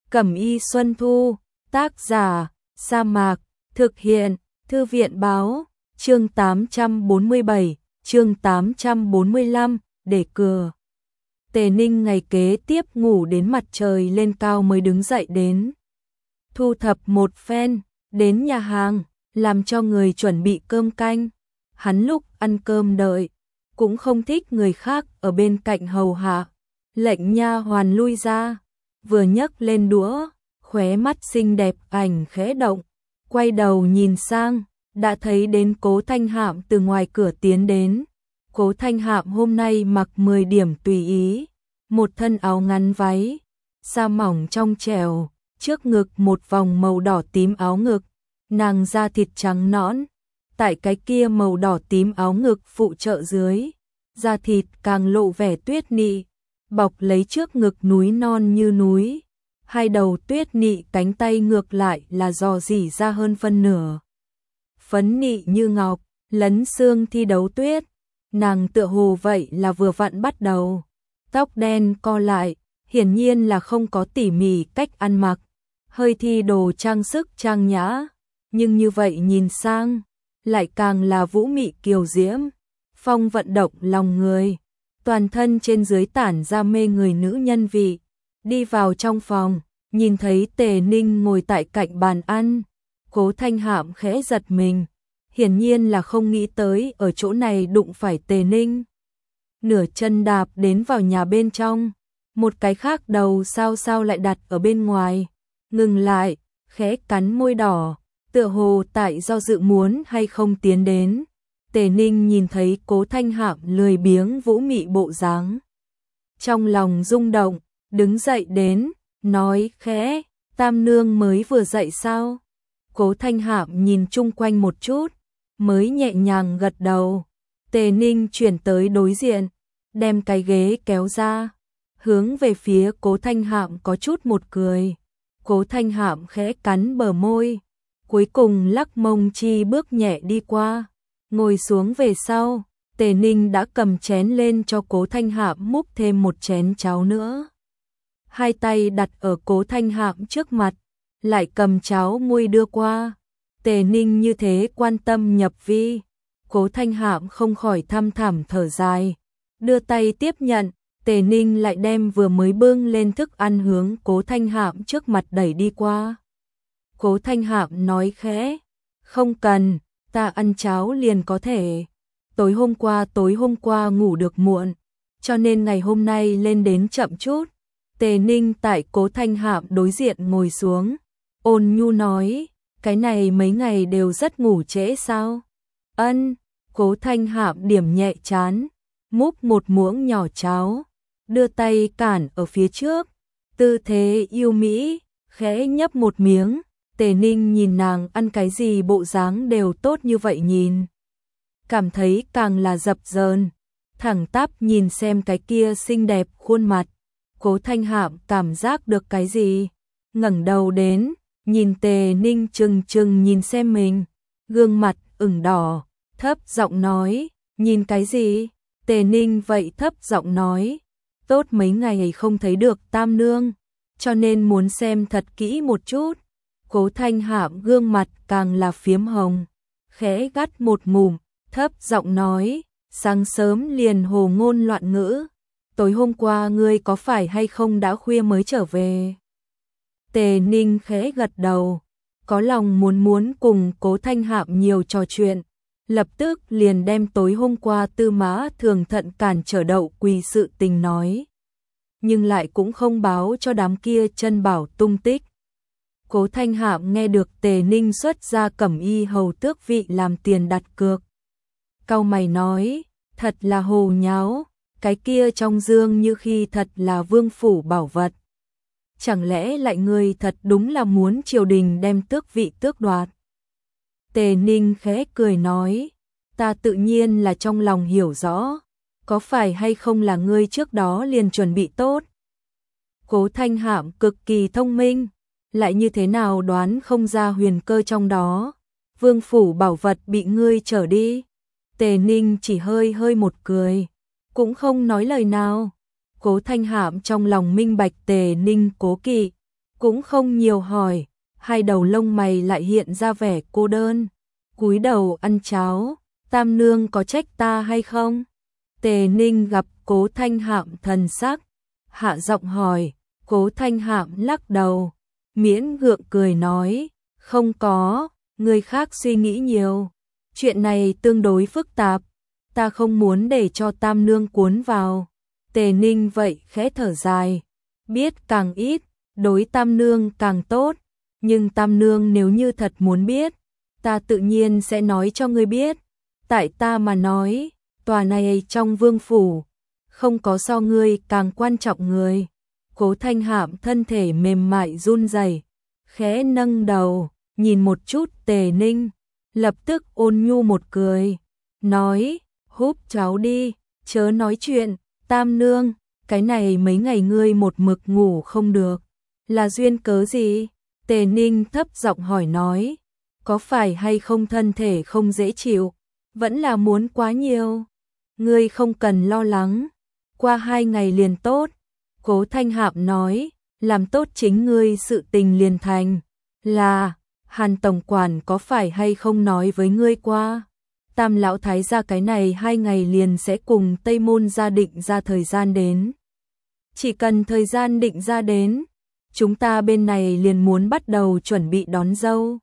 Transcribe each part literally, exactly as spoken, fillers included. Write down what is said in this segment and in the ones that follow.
Cẩm y Xuân Thu, tác giả, Sa Mạc, thực hiện, Thư viện báo, chương tám trăm bốn mươi bảy, chương tám trăm bốn mươi lăm, để cừa. Tề Ninh ngày kế tiếp ngủ đến mặt trời lên cao mới đứng dậy đến. Thu thập một phen, đến nhà hàng, làm cho người chuẩn bị cơm canh. Hắn lúc ăn cơm đợi, cũng không thích người khác ở bên cạnh hầu hạ. Lệnh nha hoàn lui ra, vừa nhấc lên đũa, khóe mắt xinh đẹp ảnh khẽ động, quay đầu nhìn sang, đã thấy đến Cố Thanh Hạm từ ngoài cửa tiến đến. Cố Thanh Hạm hôm nay mặc mười điểm tùy ý, một thân áo ngắn váy, da mỏng trong trẻo, trước ngực một vòng màu đỏ tím áo ngực, nàng da thịt trắng nõn, tại cái kia màu đỏ tím áo ngực phụ trợ dưới, da thịt càng lộ vẻ tuyết nị, bọc lấy trước ngực núi non như núi, hai đầu tuyết nị cánh tay ngược lại là dò dỉ ra hơn phân nửa. Phấn nị như ngọc, lấn xương thi đấu tuyết, nàng tựa hồ vậy là vừa vặn bắt đầu. Tóc đen co lại, hiển nhiên là không có tỉ mỉ cách ăn mặc, hơi thi đồ trang sức trang nhã, nhưng như vậy nhìn sang, lại càng là vũ mị kiều diễm, phong vận động lòng người, toàn thân trên dưới tản ra mê người nữ nhân vị. Đi vào trong phòng, nhìn thấy Tề Ninh ngồi tại cạnh bàn ăn, Cố Thanh Hạm khẽ giật mình, hiển nhiên là không nghĩ tới ở chỗ này đụng phải Tề Ninh. Nửa chân đạp đến vào nhà bên trong, một cái khác đầu sao sao lại đặt ở bên ngoài, ngừng lại, khẽ cắn môi đỏ, tựa hồ tại do dự muốn hay không tiến đến. Tề Ninh nhìn thấy Cố Thanh Hạm lười biếng vũ mị bộ dáng, trong lòng rung động, đứng dậy đến, nói khẽ, Tam nương mới vừa dậy sao? Cố Thanh Hạm nhìn chung quanh một chút, mới nhẹ nhàng gật đầu. Tề Ninh chuyển tới đối diện, đem cái ghế kéo ra, hướng về phía Cố Thanh Hạm có chút một cười. Cố Thanh Hạm khẽ cắn bờ môi, cuối cùng lắc mông chi bước nhẹ đi qua, ngồi xuống về sau. Tề Ninh đã cầm chén lên cho Cố Thanh Hạm múc thêm một chén cháo nữa. Hai tay đặt ở Cố Thanh Hạm trước mặt, lại cầm cháo muôi đưa qua. Tề Ninh như thế quan tâm nhập vi, Cố Thanh Hạm không khỏi thăm thẳm thở dài, đưa tay tiếp nhận. Tề Ninh lại đem vừa mới bưng lên thức ăn hướng Cố Thanh Hạm trước mặt đẩy đi qua. Cố Thanh Hạm nói khẽ, không cần, ta ăn cháo liền có thể. Tối hôm qua tối hôm qua ngủ được muộn, cho nên ngày hôm nay lên đến chậm chút. Tề Ninh tại Cố Thanh Hạm đối diện ngồi xuống, ôn nhu nói, cái này mấy ngày đều rất ngủ trễ sao? Ân. Cố Thanh Hạm điểm nhẹ trán, múc một muỗng nhỏ cháo, đưa tay cản ở phía trước, tư thế yêu mỹ, khẽ nhấp một miếng. Tề Ninh nhìn nàng ăn cái gì bộ dáng đều tốt như vậy nhìn, cảm thấy càng là dập dờn, thẳng tắp nhìn xem cái kia xinh đẹp khuôn mặt. Cố Thanh Hạm cảm giác được cái gì, ngẩng đầu đến, nhìn Tề Ninh trừng trừng nhìn xem mình, gương mặt ửng đỏ, thấp giọng nói, nhìn cái gì? Tề Ninh vậy thấp giọng nói, tốt mấy ngày không thấy được Tam nương, cho nên muốn xem thật kỹ một chút. Cố Thanh Hạm gương mặt càng là phiếm hồng, khẽ gắt một ngụm, thấp giọng nói, sáng sớm liền hồ ngôn loạn ngữ, tối hôm qua ngươi có phải hay không đã khuya mới trở về? Tề Ninh khẽ gật đầu, có lòng muốn muốn cùng Cố Thanh Hạm nhiều trò chuyện, lập tức liền đem tối hôm qua Tư Mã Thường Thận cản trở đậu quỳ sự tình nói, nhưng lại cũng không báo cho đám kia chân bảo tung tích. Cố Thanh Hạm nghe được Tề Ninh xuất ra cẩm y hầu tước vị làm tiền đặt cược, cau mày nói, thật là hồ nháo, cái kia trong dương như khi thật là vương phủ bảo vật, chẳng lẽ lại người thật đúng là muốn triều đình đem tước vị tước đoạt? Tề Ninh khẽ cười nói, ta tự nhiên là trong lòng hiểu rõ, có phải hay không là ngươi trước đó liền chuẩn bị tốt? Cố Thanh Hạm cực kỳ thông minh, lại như thế nào đoán không ra huyền cơ trong đó, vương phủ bảo vật bị ngươi trở đi. Tề Ninh chỉ hơi hơi một cười, cũng không nói lời nào. Cố Thanh Hạm trong lòng minh bạch Tề Ninh cố kỵ, cũng không nhiều hỏi, hai đầu lông mày lại hiện ra vẻ cô đơn, cúi đầu ăn cháo. Tam nương có trách ta hay không? Tề Ninh gặp Cố Thanh Hạm thần sắc, hạ giọng hỏi. Cố Thanh Hạm lắc đầu, miễn gượng cười nói, không có, người khác suy nghĩ nhiều. Chuyện này tương đối phức tạp, ta không muốn để cho Tam nương cuốn vào. Tề Ninh vậy khẽ thở dài, biết càng ít, đối Tam nương càng tốt, nhưng Tam nương nếu như thật muốn biết, ta tự nhiên sẽ nói cho ngươi biết. Tại ta mà nói, tòa này trong vương phủ, không có so ngươi càng quan trọng người. Cố Thanh Hạm thân thể mềm mại run rẩy, khẽ nâng đầu, nhìn một chút Tề Ninh, lập tức ôn nhu một cười, nói, húp cháu đi, chớ nói chuyện. Tam nương, cái này mấy ngày ngươi một mực ngủ không được, là duyên cớ gì? Tề Ninh thấp giọng hỏi nói, có phải hay không thân thể không dễ chịu, vẫn là muốn quá nhiều? Ngươi không cần lo lắng, qua hai ngày liền tốt. Cố Thanh Hạm nói, làm tốt chính ngươi sự tình liền thành. Là, Hàn tổng quản có phải hay không nói với ngươi qua? Tam lão thái gia cái này hai ngày liền sẽ cùng Tây Môn gia định ra thời gian đến. Chỉ cần thời gian định ra đến, chúng ta bên này liền muốn bắt đầu chuẩn bị đón dâu.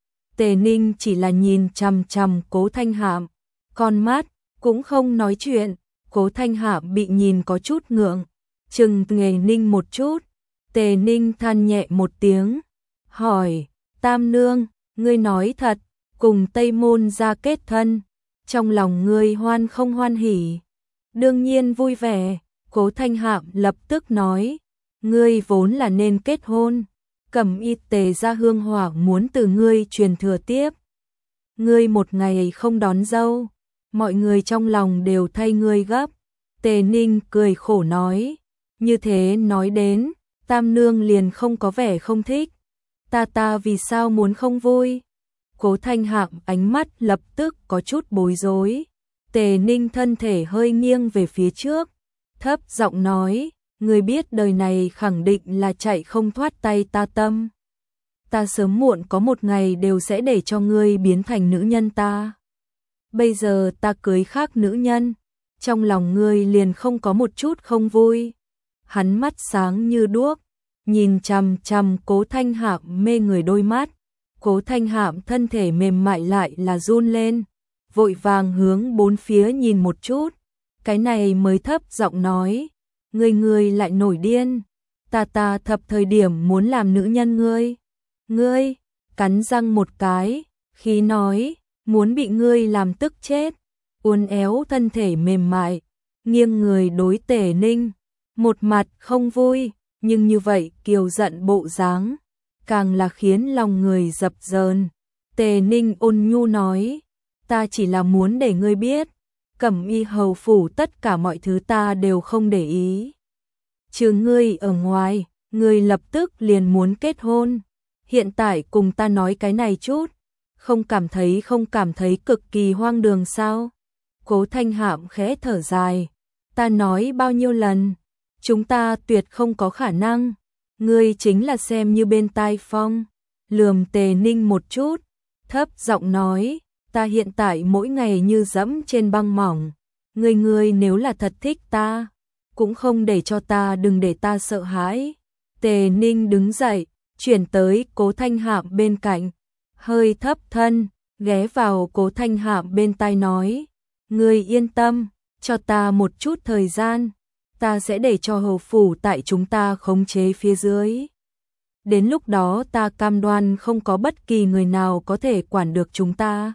Tề Ninh chỉ là nhìn chằm chằm Cố Thanh Hạm, con mắt cũng không nói chuyện. Cố Thanh Hạm bị nhìn có chút ngượng, chừng Tề Ninh một chút. Tề Ninh than nhẹ một tiếng, hỏi, Tam nương, ngươi nói thật, cùng Tây Môn gia kết thân, trong lòng ngươi hoan không hoan hỉ? Đương nhiên vui vẻ. Cố Thanh Hạm lập tức nói, ngươi vốn là nên kết hôn, Cẩm Y Tề gia hương hỏa muốn từ ngươi truyền thừa tiếp. Ngươi một ngày không đón dâu, mọi người trong lòng đều thay ngươi gấp. Tề Ninh cười khổ nói, như thế nói đến, Tam nương liền không có vẻ không thích. Ta ta vì sao muốn không vui? Cố Thanh Hạm ánh mắt lập tức có chút bối rối. Tề Ninh thân thể hơi nghiêng về phía trước, thấp giọng nói, ngươi biết đời này khẳng định là chạy không thoát tay ta tâm. Ta sớm muộn có một ngày đều sẽ để cho ngươi biến thành nữ nhân ta. Bây giờ ta cưới khác nữ nhân, trong lòng ngươi liền không có một chút không vui. Hắn mắt sáng như đuốc, nhìn chằm chằm Cố Thanh Hạm mê người đôi mắt. Cố Thanh Hạm thân thể mềm mại lại là run lên, vội vàng hướng bốn phía nhìn một chút, cái này mới thấp giọng nói, ngươi ngươi lại nổi điên, ta ta thập thời điểm muốn làm nữ nhân ngươi. Ngươi, cắn răng một cái, khí nói, muốn bị ngươi làm tức chết. Uốn éo thân thể mềm mại, nghiêng người đối Tề Ninh, một mặt không vui, nhưng như vậy kiều giận bộ dáng, càng là khiến lòng người dập dờn. Tề Ninh ôn nhu nói, ta chỉ là muốn để ngươi biết, Cẩm Y hầu phủ tất cả mọi thứ ta đều không để ý. Trừ ngươi ở ngoài, ngươi lập tức liền muốn kết hôn. Hiện tại cùng ta nói cái này chút, không cảm thấy không cảm thấy cực kỳ hoang đường sao? Cố Thanh Hạm khẽ thở dài, ta nói bao nhiêu lần, chúng ta tuyệt không có khả năng. Ngươi chính là xem như bên tai phong. Lườm Tề Ninh một chút, thấp giọng nói, ta hiện tại mỗi ngày như dẫm trên băng mỏng. Ngươi ngươi nếu là thật thích ta, cũng không để cho ta đừng để ta sợ hãi. Tề Ninh đứng dậy, chuyển tới Cố Thanh Hạm bên cạnh, hơi thấp thân, ghé vào Cố Thanh Hạm bên tai nói, ngươi yên tâm, cho ta một chút thời gian, ta sẽ để cho hầu phủ tại chúng ta khống chế phía dưới. Đến lúc đó ta cam đoan không có bất kỳ người nào có thể quản được chúng ta.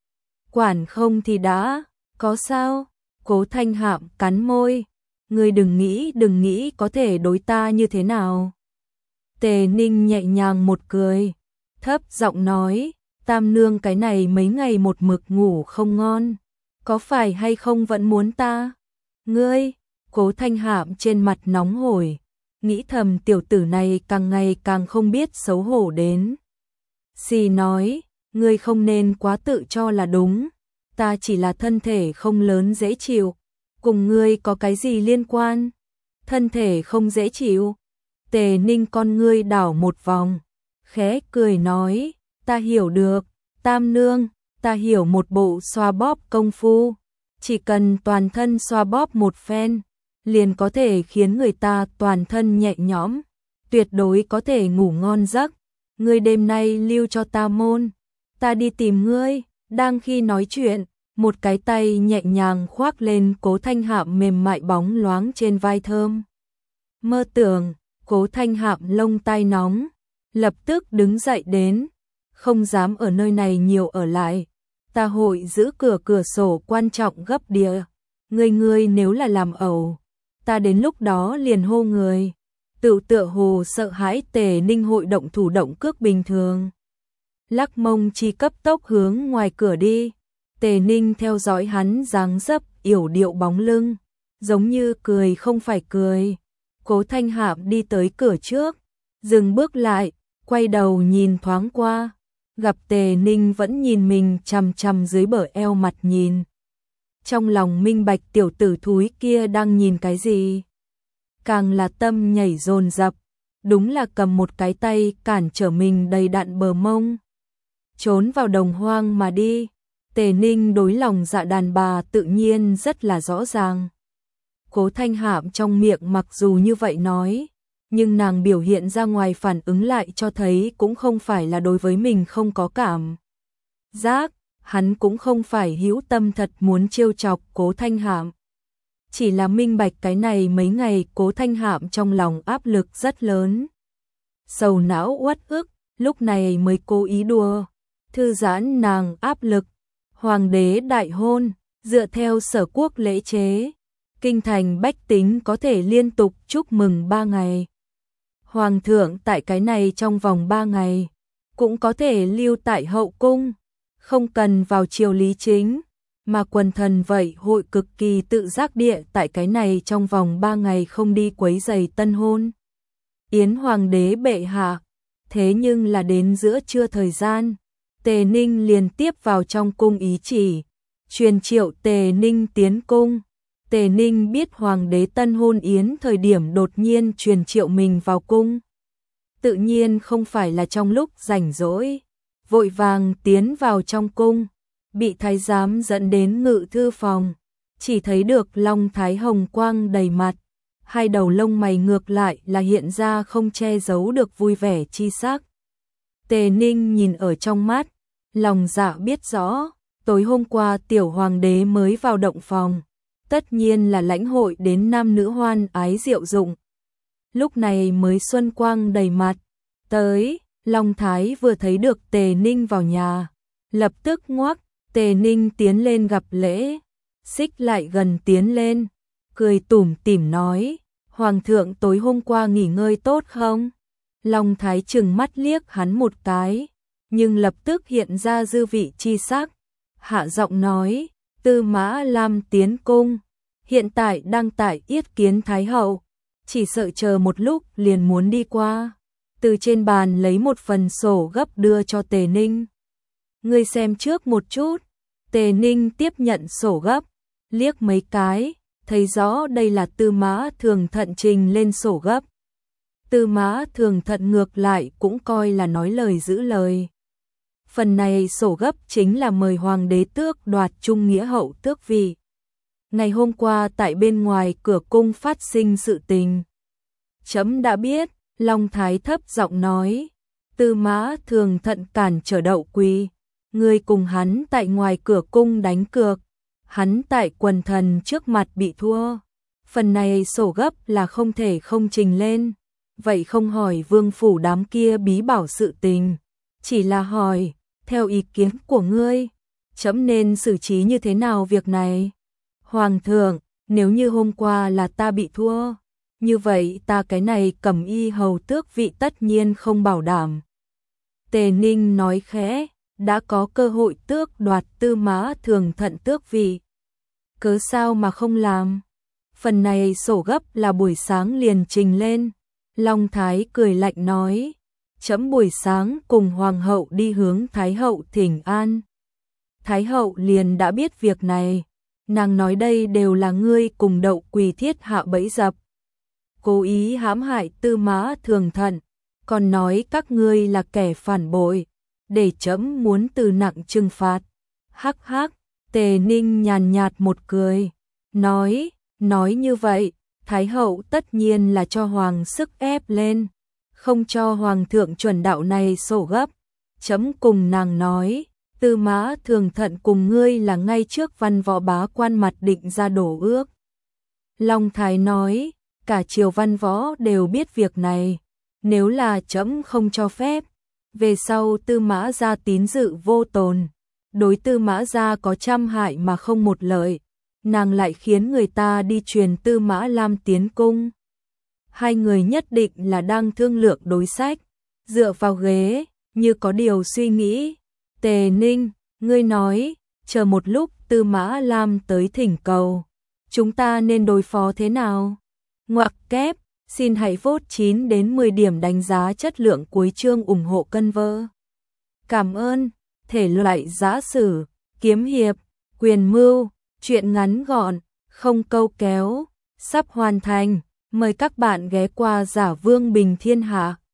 Quản không thì đã, có sao? Cố Thanh Hạm cắn môi, ngươi đừng nghĩ đừng nghĩ có thể đối ta như thế nào. Tề Ninh nhẹ nhàng một cười, thấp giọng nói, Tam nương cái này mấy ngày một mực ngủ không ngon, có phải hay không vẫn muốn ta? Ngươi, Cố Thanh Hạm trên mặt nóng hổi, nghĩ thầm tiểu tử này càng ngày càng không biết xấu hổ đến. Xì nói, ngươi không nên quá tự cho là đúng, ta chỉ là thân thể không lớn dễ chịu, cùng ngươi có cái gì liên quan? Thân thể không dễ chịu? Tề Ninh con ngươi đảo một vòng, khẽ cười nói, ta hiểu được, Tam nương, ta hiểu một bộ xoa bóp công phu, chỉ cần toàn thân xoa bóp một phen, liền có thể khiến người ta toàn thân nhẹ nhõm, tuyệt đối có thể ngủ ngon giấc. Ngươi đêm nay lưu cho ta môn, ta đi tìm ngươi. Đang khi nói chuyện, một cái tay nhẹ nhàng khoác lên Cố Thanh Hạm mềm mại bóng loáng trên vai thơm. Mơ tưởng, Cố Thanh Hạm lông tai nóng, lập tức đứng dậy đến, không dám ở nơi này nhiều ở lại. Ta hội giữ cửa cửa sổ quan trọng gấp địa, ngươi ngươi nếu là làm ẩu, ta đến lúc đó liền hô người. Tự tựa hồ sợ hãi Tề Ninh hội động thủ động cước bình thường. Lắc mông chi cấp tốc hướng ngoài cửa đi. Tề Ninh theo dõi hắn dáng dấp yểu điệu bóng lưng, giống như cười không phải cười. Cố Thanh Hạm đi tới cửa trước, dừng bước lại, quay đầu nhìn thoáng qua, gặp Tề Ninh vẫn nhìn mình chằm chằm dưới bờ eo mặt nhìn. Trong lòng minh bạch tiểu tử thúi kia đang nhìn cái gì. Càng là tâm nhảy dồn dập, đúng là cầm một cái tay cản trở mình đầy đặn bờ mông. Trốn vào đồng hoang mà đi. Tề Ninh đối lòng dạ đàn bà tự nhiên rất là rõ ràng. Cố Thanh Hạm trong miệng mặc dù như vậy nói, nhưng nàng biểu hiện ra ngoài phản ứng lại cho thấy cũng không phải là đối với mình không có cảm giác, hắn cũng không phải hữu tâm thật muốn trêu chọc Cố Thanh Hạm. Chỉ là minh bạch cái này mấy ngày Cố Thanh Hạm trong lòng áp lực rất lớn. Sầu não uất ức, lúc này mới cố ý đùa, thư giãn nàng áp lực. Hoàng đế đại hôn, dựa theo sở quốc lễ chế, kinh thành bách tính có thể liên tục chúc mừng ba ngày. Hoàng thượng tại cái này trong vòng ba ngày, cũng có thể lưu tại hậu cung, không cần vào triều lý chính, mà quần thần vậy hội cực kỳ tự giác địa tại cái này trong vòng ba ngày không đi quấy rầy tân hôn. Yến hoàng đế bệ hạ, thế nhưng là đến giữa trưa thời gian, Tề Ninh liền tiếp vào trong cung ý chỉ, truyền triệu Tề Ninh tiến cung. Tề Ninh biết hoàng đế tân hôn yến thời điểm đột nhiên truyền triệu mình vào cung. Tự nhiên không phải là trong lúc rảnh rỗi, vội vàng tiến vào trong cung, bị thái giám dẫn đến ngự thư phòng, chỉ thấy được Long Thái hồng quang đầy mặt, hai đầu lông mày ngược lại là hiện ra không che giấu được vui vẻ chi sắc. Tề Ninh nhìn ở trong mắt, lòng dạ biết rõ, tối hôm qua tiểu hoàng đế mới vào động phòng, tất nhiên là lãnh hội đến nam nữ hoan ái diệu dụng. Lúc này mới xuân quang đầy mặt, tới, Long Thái vừa thấy được Tề Ninh vào nhà, lập tức ngoác, Tề Ninh tiến lên gặp lễ, xích lại gần tiến lên, cười tủm tỉm nói, hoàng thượng tối hôm qua nghỉ ngơi tốt không? Long Thái trừng mắt liếc hắn một cái, nhưng lập tức hiện ra dư vị chi sắc, hạ giọng nói, Tư Mã Lam tiến cung, hiện tại đang tại yết kiến Thái hậu, chỉ sợ chờ một lúc liền muốn đi qua. Từ trên bàn lấy một phần sổ gấp đưa cho Tề Ninh. Ngươi xem trước một chút. Tề Ninh tiếp nhận sổ gấp, liếc mấy cái, thấy rõ đây là Tư Mã Thường Thận trình lên sổ gấp. Tư Mã Thường Thận ngược lại cũng coi là nói lời giữ lời. Phần này sổ gấp chính là mời hoàng đế tước đoạt trung nghĩa hậu tước vị. Ngày hôm qua tại bên ngoài cửa cung phát sinh sự tình. Chấm đã biết, Long Thái thấp giọng nói, Tư Mã Thường Thận cản trở Đậu Quỳ, người cùng hắn tại ngoài cửa cung đánh cược, hắn tại quần thần trước mặt bị thua. Phần này sổ gấp là không thể không trình lên, vậy không hỏi vương phủ đám kia bí bảo sự tình, chỉ là hỏi, theo ý kiến của ngươi, chấm nên xử trí như thế nào việc này? Hoàng thượng, nếu như hôm qua là ta bị thua, như vậy ta cái này cầm y hầu tước vị tất nhiên không bảo đảm. Tề Ninh nói khẽ, đã có cơ hội tước đoạt Tư Mã Thường Thận tước vị, cớ sao mà không làm? Phần này sổ gấp là buổi sáng liền trình lên. Long Thái cười lạnh nói, chấm buổi sáng cùng hoàng hậu đi hướng Thái hậu thỉnh an. Thái hậu liền đã biết việc này, nàng nói đây đều là ngươi cùng Đậu Quỳ thiết hạ bẫy dập. cố ý hãm hại Tư Mã Thường Thận, còn nói các ngươi là kẻ phản bội, để trẫm muốn từ nặng trừng phạt. Hắc hắc, Tề Ninh nhàn nhạt một cười, nói, nói như vậy, Thái hậu tất nhiên là cho hoàng sức ép lên, không cho hoàng thượng chuẩn đạo này sổ gấp. Trẫm cùng nàng nói, Tư Mã Thường Thận cùng ngươi là ngay trước văn võ bá quan mặt định ra đổ ước. Long Thái nói, cả triều văn võ đều biết việc này, nếu là trẫm không cho phép, về sau Tư Mã gia tín dự vô tồn, đối Tư Mã gia có trăm hại mà không một lợi, nàng lại khiến người ta đi truyền Tư Mã Lam tiến cung. Hai người nhất định là đang thương lượng đối sách, dựa vào ghế, như có điều suy nghĩ. Tề Ninh, ngươi nói, chờ một lúc Tư Mã Lam tới thỉnh cầu, chúng ta nên đối phó thế nào? Ngoặc kép, xin hãy vote chín đến mười điểm đánh giá chất lượng cuối chương ủng hộ cân vơ. Cảm ơn, thể loại giã sử, kiếm hiệp, quyền mưu, truyện ngắn gọn, không câu kéo, sắp hoàn thành. Mời các bạn ghé qua Giả Vương Bình Thiên Hạ.